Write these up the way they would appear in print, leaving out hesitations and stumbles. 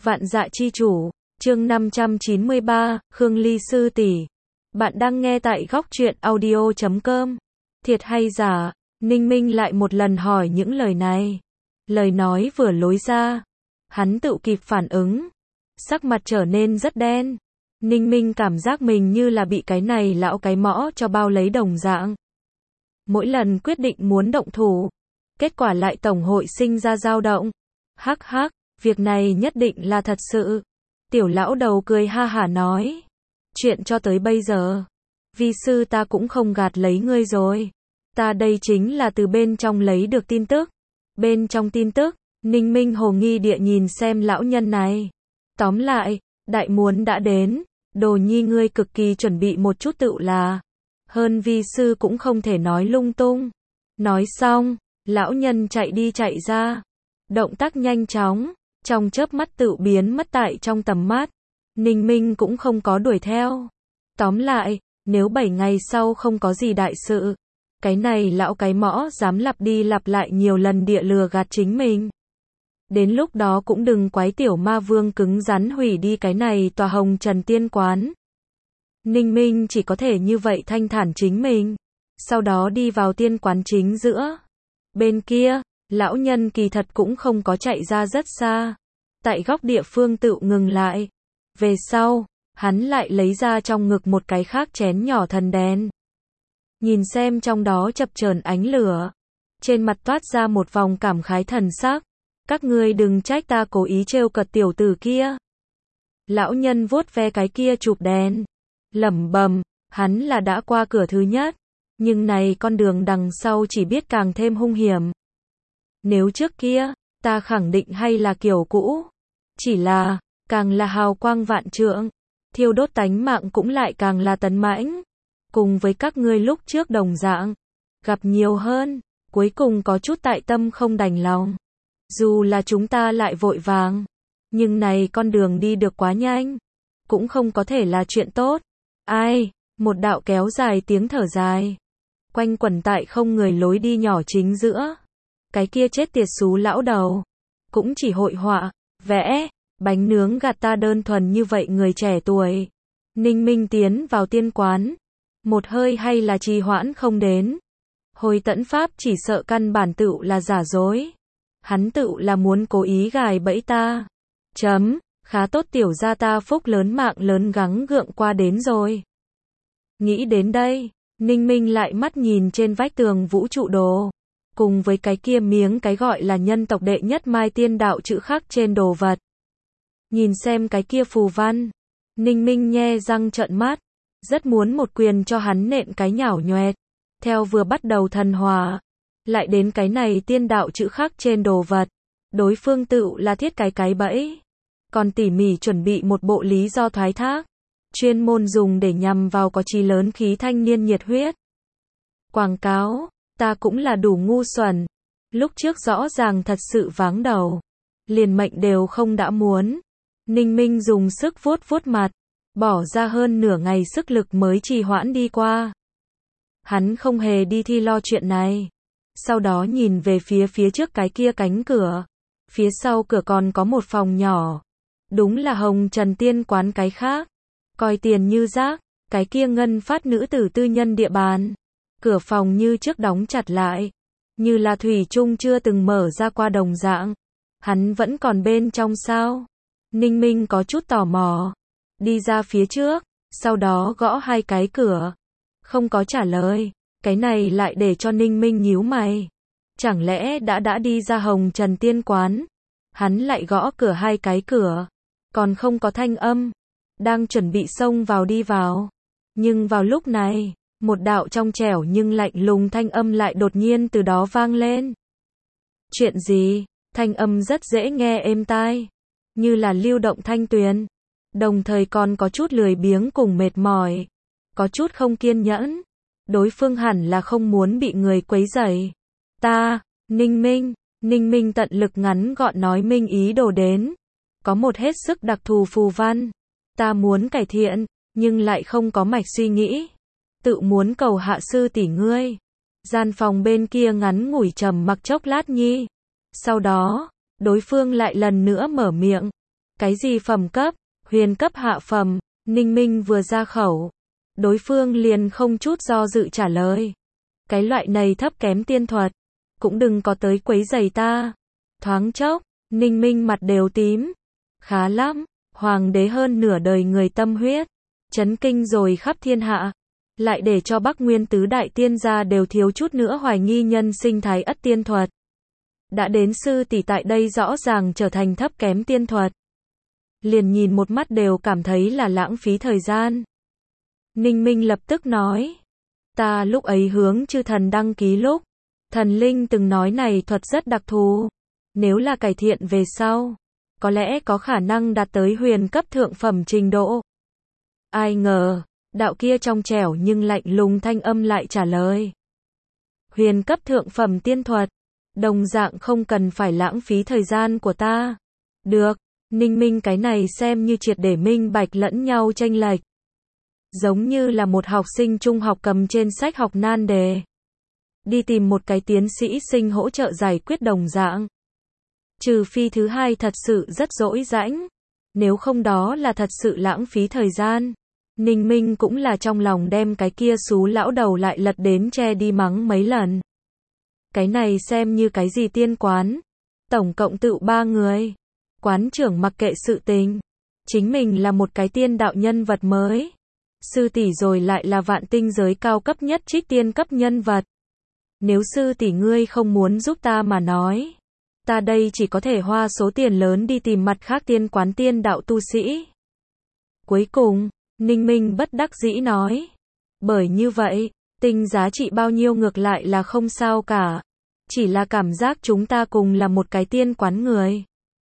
Vạn dạ chi chủ, chương 593, Khương Ly sư tỷ. Bạn đang nghe tại góc truyện audio.com. Thiệt hay giả? Ninh Minh lại một lần hỏi những lời này. Lời nói vừa lối ra, hắn tự kịp phản ứng. Sắc mặt trở nên rất đen. Ninh Minh cảm giác mình như là bị cái này lão cái mõ cho bao lấy đồng dạng. Mỗi lần quyết định muốn động thủ, kết quả lại tổng hội sinh ra dao động. Hắc hắc, việc này nhất định là thật sự. Tiểu lão đầu cười ha hả nói. Chuyện cho tới bây giờ, vi sư ta cũng không gạt lấy ngươi rồi. Ta đây chính là từ bên trong lấy được tin tức. Bên trong tin tức, Ninh Minh hồ nghi địa nhìn xem lão nhân này. Tóm lại, đại muốn đã đến, đồ nhi ngươi cực kỳ chuẩn bị một chút tựu là. Hơn vi sư cũng không thể nói lung tung. Nói xong, lão nhân chạy đi chạy ra. Động tác nhanh chóng, trong chớp mắt tự biến mất tại trong tầm mắt. Ninh Minh cũng không có đuổi theo. Tóm lại, nếu 7 ngày sau không có gì đại sự, cái này lão cái mõ dám lặp đi lặp lại nhiều lần địa lừa gạt chính mình. Đến lúc đó cũng đừng quái tiểu ma vương cứng rắn hủy đi cái này tòa Hồng Trần Tiên Quán. Ninh Minh chỉ có thể như vậy thanh thản chính mình. Sau đó đi vào tiên quán chính giữa. Bên kia, lão nhân kỳ thật cũng không có chạy ra rất xa. Tại góc địa phương tự ngừng lại. Về sau, hắn lại lấy ra trong ngực một cái khác chén nhỏ thần đèn. Nhìn xem trong đó chập chờn ánh lửa. Trên mặt toát ra một vòng cảm khái thần sắc. Các ngươi đừng trách ta cố ý trêu cợt tiểu tử kia. Lão nhân vuốt ve cái kia chụp đèn. Lẩm bẩm, hắn là đã qua cửa thứ nhất. Nhưng này con đường đằng sau chỉ biết càng thêm hung hiểm. Nếu trước kia, ta khẳng định hay là kiểu cũ. Chỉ là, càng là hào quang vạn trượng, thiêu đốt tánh mạng cũng lại càng là tấn mãnh. Cùng với các ngươi lúc trước đồng dạng, gặp nhiều hơn, cuối cùng có chút tại tâm không đành lòng. Dù là chúng ta lại vội vàng, nhưng này con đường đi được quá nhanh, cũng không có thể là chuyện tốt. Ai, một đạo kéo dài tiếng thở dài, quanh quẩn tại không người lối đi nhỏ chính giữa. Cái kia chết tiệt xú lão đầu, cũng chỉ hội họa, vẽ, bánh nướng gạt ta đơn thuần như vậy người trẻ tuổi. Ninh Minh tiến vào tiên quán, một hơi hay là trì hoãn không đến. Hồi tẫn pháp chỉ sợ căn bản tựu là giả dối. Hắn tựu là muốn cố ý gài bẫy ta. Khá tốt tiểu gia ta phúc lớn mạng lớn gắng gượng qua đến rồi. Nghĩ đến đây, Ninh Minh lại mắt nhìn trên vách tường vũ trụ đồ. Cùng với cái kia miếng cái gọi là nhân tộc đệ nhất mai tiên đạo chữ khắc trên đồ vật. Nhìn xem cái kia phù văn. Ninh Minh nhe răng trợn mắt. Rất muốn một quyền cho hắn nện cái nhảo nhoẹt. Theo vừa bắt đầu thần hòa. Lại đến cái này tiên đạo chữ khắc trên đồ vật. Đối phương tựu là thiết cái bẫy. Còn tỉ mỉ chuẩn bị một bộ lý do thoái thác. Chuyên môn dùng để nhằm vào có chí lớn khí thanh niên nhiệt huyết. Quảng cáo, ta cũng là đủ ngu xuẩn. Lúc trước rõ ràng thật sự váng đầu. Liền mệnh đều không đã muốn. Ninh Minh dùng sức vuốt vuốt mặt. Bỏ ra hơn nửa ngày sức lực mới trì hoãn đi qua. Hắn không hề đi thi lo chuyện này. Sau đó nhìn về phía trước cái kia cánh cửa. Phía sau cửa còn có một phòng nhỏ. Đúng là Hồng Trần Tiên Quán cái khác. Coi tiền như rác, cái kia ngân phát nữ tử tư nhân địa bàn. Cửa phòng như trước đóng chặt lại. Như là thủy chung chưa từng mở ra qua đồng dạng. Hắn vẫn còn bên trong sao? Ninh Minh có chút tò mò. Đi ra phía trước, sau đó gõ hai cái cửa. Không có trả lời. Cái này lại để cho Ninh Minh nhíu mày. Chẳng lẽ đã đi ra Hồng Trần Tiên Quán? Hắn lại gõ cửa hai cái cửa. Còn không có thanh âm. Đang chuẩn bị xông vào đi vào. Nhưng vào lúc này, một đạo trong trẻo nhưng lạnh lùng thanh âm lại đột nhiên từ đó vang lên. Chuyện gì? Thanh âm rất dễ nghe êm tai. Như là lưu động thanh tuyền. Đồng thời còn có chút lười biếng cùng mệt mỏi. Có chút không kiên nhẫn. Đối phương hẳn là không muốn bị người quấy rầy. Ta, Ninh Minh tận lực ngắn gọn nói minh ý đồ đến. Có một hết sức đặc thù phù văn. Ta muốn cải thiện, nhưng lại không có mạch suy nghĩ. Tự muốn cầu hạ sư tỷ ngươi. Gian phòng bên kia ngắn ngủi trầm mặc chốc lát nhi. Sau đó, đối phương lại lần nữa mở miệng. Cái gì phẩm cấp, huyền cấp hạ phẩm, Ninh Minh vừa ra khẩu. Đối phương liền không chút do dự trả lời. Cái loại này thấp kém tiên thuật, cũng đừng có tới quấy rầy ta. Thoáng chốc, Ninh Minh mặt đều tím. Khá lắm, hoàng đế hơn nửa đời người tâm huyết, chấn kinh rồi khắp thiên hạ. Lại để cho Bắc Nguyên tứ đại tiên gia đều thiếu chút nữa hoài nghi nhân sinh thái ất tiên thuật. Đã đến sư tỷ tại đây rõ ràng trở thành thấp kém tiên thuật. Liền nhìn một mắt đều cảm thấy là lãng phí thời gian. Ninh Minh lập tức nói. Ta lúc ấy hướng chư thần đăng ký lúc, thần linh từng nói này thuật rất đặc thù. Nếu là cải thiện về sau, có lẽ có khả năng đạt tới huyền cấp thượng phẩm trình độ. Ai ngờ, đạo kia trong trẻo nhưng lạnh lùng thanh âm lại trả lời. Huyền cấp thượng phẩm tiên thuật, đồng dạng không cần phải lãng phí thời gian của ta. Được, Ninh Minh cái này xem như triệt để minh bạch lẫn nhau chênh lệch. Giống như là một học sinh trung học cầm trên sách học nan đề. Đi tìm một cái tiến sĩ sinh hỗ trợ giải quyết đồng dạng. Trừ phi thứ hai thật sự rất dỗi dãnh. Nếu không đó là thật sự lãng phí thời gian. Ninh Minh cũng là trong lòng đem cái kia xú lão đầu lại lật đến che đi mắng mấy lần. Cái này xem như cái gì tiên quán. Tổng cộng tự 3 người. Quán trưởng mặc kệ sự tình. Chính mình là một cái tiên đạo nhân vật mới. Sư tỷ rồi lại là vạn tinh giới cao cấp nhất trích tiên cấp nhân vật. Nếu sư tỷ ngươi không muốn giúp ta mà nói, ta đây chỉ có thể hoa số tiền lớn đi tìm mặt khác tiên quán tiên đạo tu sĩ. Cuối cùng, Ninh Minh bất đắc dĩ nói. Bởi như vậy, tinh giá trị bao nhiêu ngược lại là không sao cả. Chỉ là cảm giác chúng ta cùng là một cái tiên quán người.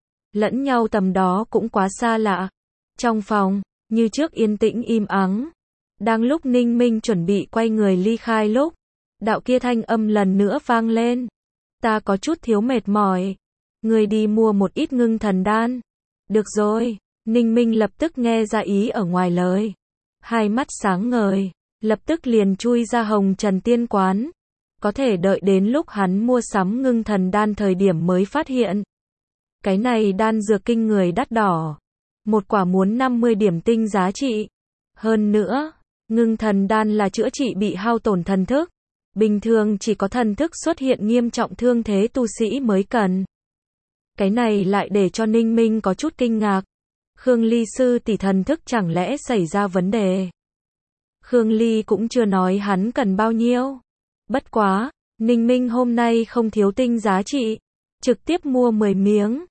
Lẫn nhau tầm đó cũng quá xa lạ. Trong phòng, như trước yên tĩnh im ắng. Đang lúc Ninh Minh chuẩn bị quay người ly khai lúc, đạo kia thanh âm lần nữa vang lên. Ta có chút thiếu mệt mỏi. Người đi mua một ít ngưng thần đan. Được rồi, Ninh Minh lập tức nghe ra ý ở ngoài lời. Hai mắt sáng ngời, lập tức liền chui ra Hồng Trần Tiên Quán. Có thể đợi đến lúc hắn mua sắm ngưng thần đan thời điểm mới phát hiện. Cái này đan dược kinh người đắt đỏ. Một quả muốn 50 điểm tinh giá trị. Hơn nữa, ngưng thần đan là chữa trị bị hao tổn thần thức. Bình thường chỉ có thần thức xuất hiện nghiêm trọng thương thế tu sĩ mới cần. Cái này lại để cho Ninh Minh có chút kinh ngạc. Khương Ly sư tỷ thần thức chẳng lẽ xảy ra vấn đề. Khương Ly cũng chưa nói hắn cần bao nhiêu. Bất quá, Ninh Minh hôm nay không thiếu tinh giá trị. Trực tiếp mua 10 miếng.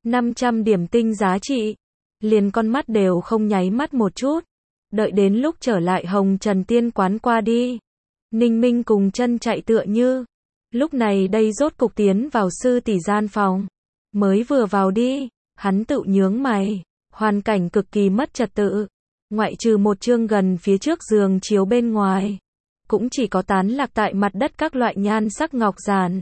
500 điểm tinh giá trị. Liền con mắt đều không nháy mắt một chút. Đợi đến lúc trở lại Hồng Trần Tiên Quán qua đi. Ninh Minh cùng chân chạy tựa như. Lúc này đây rốt cục tiến vào sư tỷ gian phòng. Mới vừa vào đi, hắn tự nhướng mày. Hoàn cảnh cực kỳ mất trật tự. Ngoại trừ một chương gần phía trước giường chiếu bên ngoài. Cũng chỉ có tán lạc tại mặt đất các loại nhan sắc ngọc giản.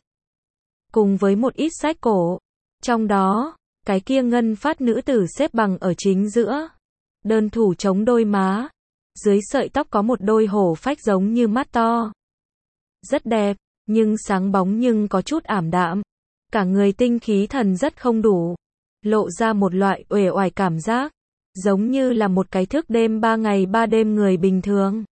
Cùng với một ít sách cổ. Trong đó, cái kia ngân phát nữ tử xếp bằng ở chính giữa. Đơn thủ chống đôi má. Dưới sợi tóc có một đôi hổ phách giống như mắt to. Rất đẹp, nhưng sáng bóng nhưng có chút ảm đạm. Cả người tinh khí thần rất không đủ. Lộ ra một loại uể oải cảm giác. Giống như là một cái thức đêm 3 ngày 3 đêm người bình thường.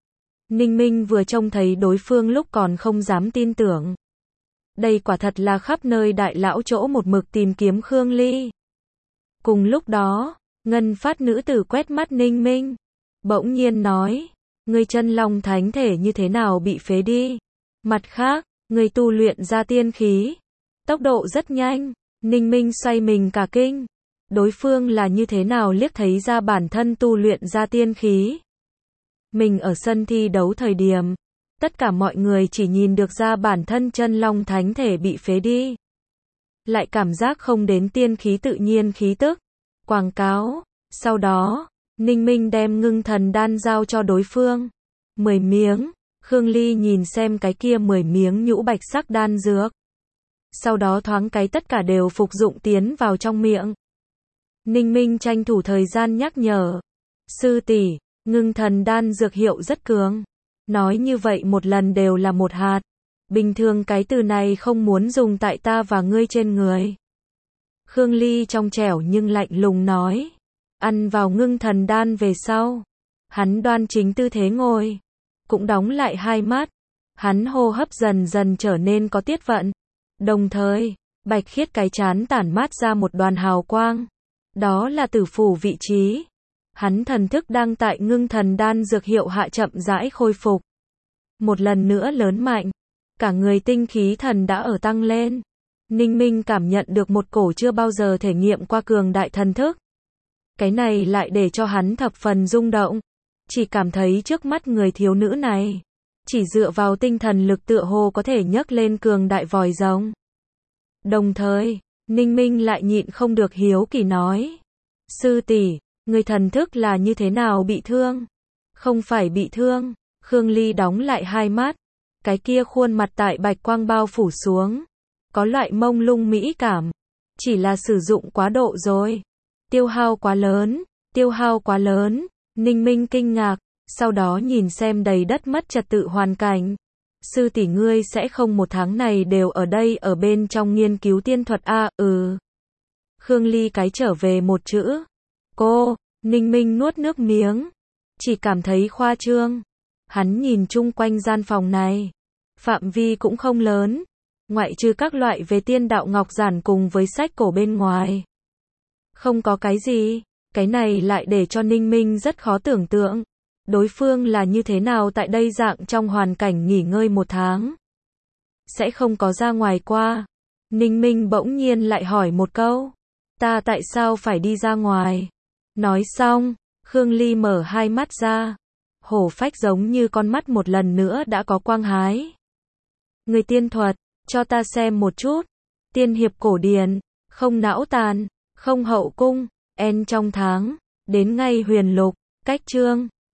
Ninh Minh vừa trông thấy đối phương lúc còn không dám tin tưởng. Đây quả thật là khắp nơi đại lão chỗ một mực tìm kiếm Khương Ly. Cùng lúc đó, ngân phát nữ tử quét mắt Ninh Minh. Bỗng nhiên nói, ngươi chân long thánh thể như thế nào bị phế đi. Mặt khác, ngươi tu luyện ra tiên khí. Tốc độ rất nhanh, Ninh Minh xoay mình cả kinh. Đối phương là như thế nào liếc thấy ra bản thân tu luyện ra tiên khí. Mình ở sân thi đấu thời điểm, tất cả mọi người chỉ nhìn được ra bản thân chân long thánh thể bị phế đi. Lại cảm giác không đến tiên khí tự nhiên khí tức. Quảng cáo. Sau đó, Ninh Minh đem ngưng thần đan giao cho đối phương. 10 miếng. Khương Ly nhìn xem cái kia 10 miếng nhũ bạch sắc đan dược. Sau đó thoáng cái tất cả đều phục dụng tiến vào trong miệng. Ninh Minh tranh thủ thời gian nhắc nhở. Sư tỷ, ngưng thần đan dược hiệu rất cường. Nói như vậy một lần đều là một hạt. Bình thường cái từ này không muốn dùng tại ta và ngươi trên người. Khương Ly trong trẻo nhưng lạnh lùng nói. Ăn vào ngưng thần đan về sau. Hắn đoan chính tư thế ngồi. Cũng đóng lại hai mắt. Hắn hô hấp dần dần trở nên có tiết vận. Đồng thời, bạch khiết cái chán tản mát ra một đoàn hào quang. Đó là tử phủ vị trí. Hắn thần thức đang tại ngưng thần đan dược hiệu hạ chậm rãi khôi phục. Một lần nữa lớn mạnh. Cả người tinh khí thần đã ở tăng lên. Ninh Minh cảm nhận được một cổ chưa bao giờ thể nghiệm qua cường đại thần thức. Cái này lại để cho hắn thập phần rung động. Chỉ cảm thấy trước mắt người thiếu nữ này. Chỉ dựa vào tinh thần lực tựa hồ có thể nhấc lên cường đại vòi rồng. Đồng thời, Ninh Minh lại nhịn không được hiếu kỳ nói. Sư tỷ, người thần thức là như thế nào bị thương? Không phải bị thương. Khương Ly đóng lại hai mắt. Cái kia khuôn mặt tại bạch quang bao phủ xuống. Có loại mông lung mỹ cảm. Chỉ là sử dụng quá độ rồi. Tiêu hao quá lớn. Tiêu hao quá lớn. Ninh Minh kinh ngạc. Sau đó nhìn xem đầy đất mất trật tự hoàn cảnh. Sư tỷ ngươi sẽ không một tháng này đều ở đây ở bên trong nghiên cứu tiên thuật a? Khương Ly cái trở về một chữ. Cô, Ninh Minh nuốt nước miếng. Chỉ cảm thấy khoa trương. Hắn nhìn chung quanh gian phòng này. Phạm vi cũng không lớn. Ngoại trừ các loại về tiên đạo ngọc giản cùng với sách cổ bên ngoài. Không có cái gì. Cái này lại để cho Ninh Minh rất khó tưởng tượng. Đối phương là như thế nào tại đây dạng trong hoàn cảnh nghỉ ngơi một tháng. Sẽ không có ra ngoài qua. Ninh Minh bỗng nhiên lại hỏi một câu. Ta tại sao phải đi ra ngoài? Nói xong, Khương Ly mở hai mắt ra. Hổ phách giống như con mắt một lần nữa đã có quang hái. Người tiên thuật, cho ta xem một chút. Tiên hiệp cổ điển, không não tàn, không hậu cung, en trong tháng, đến ngay huyền lục, cách chương.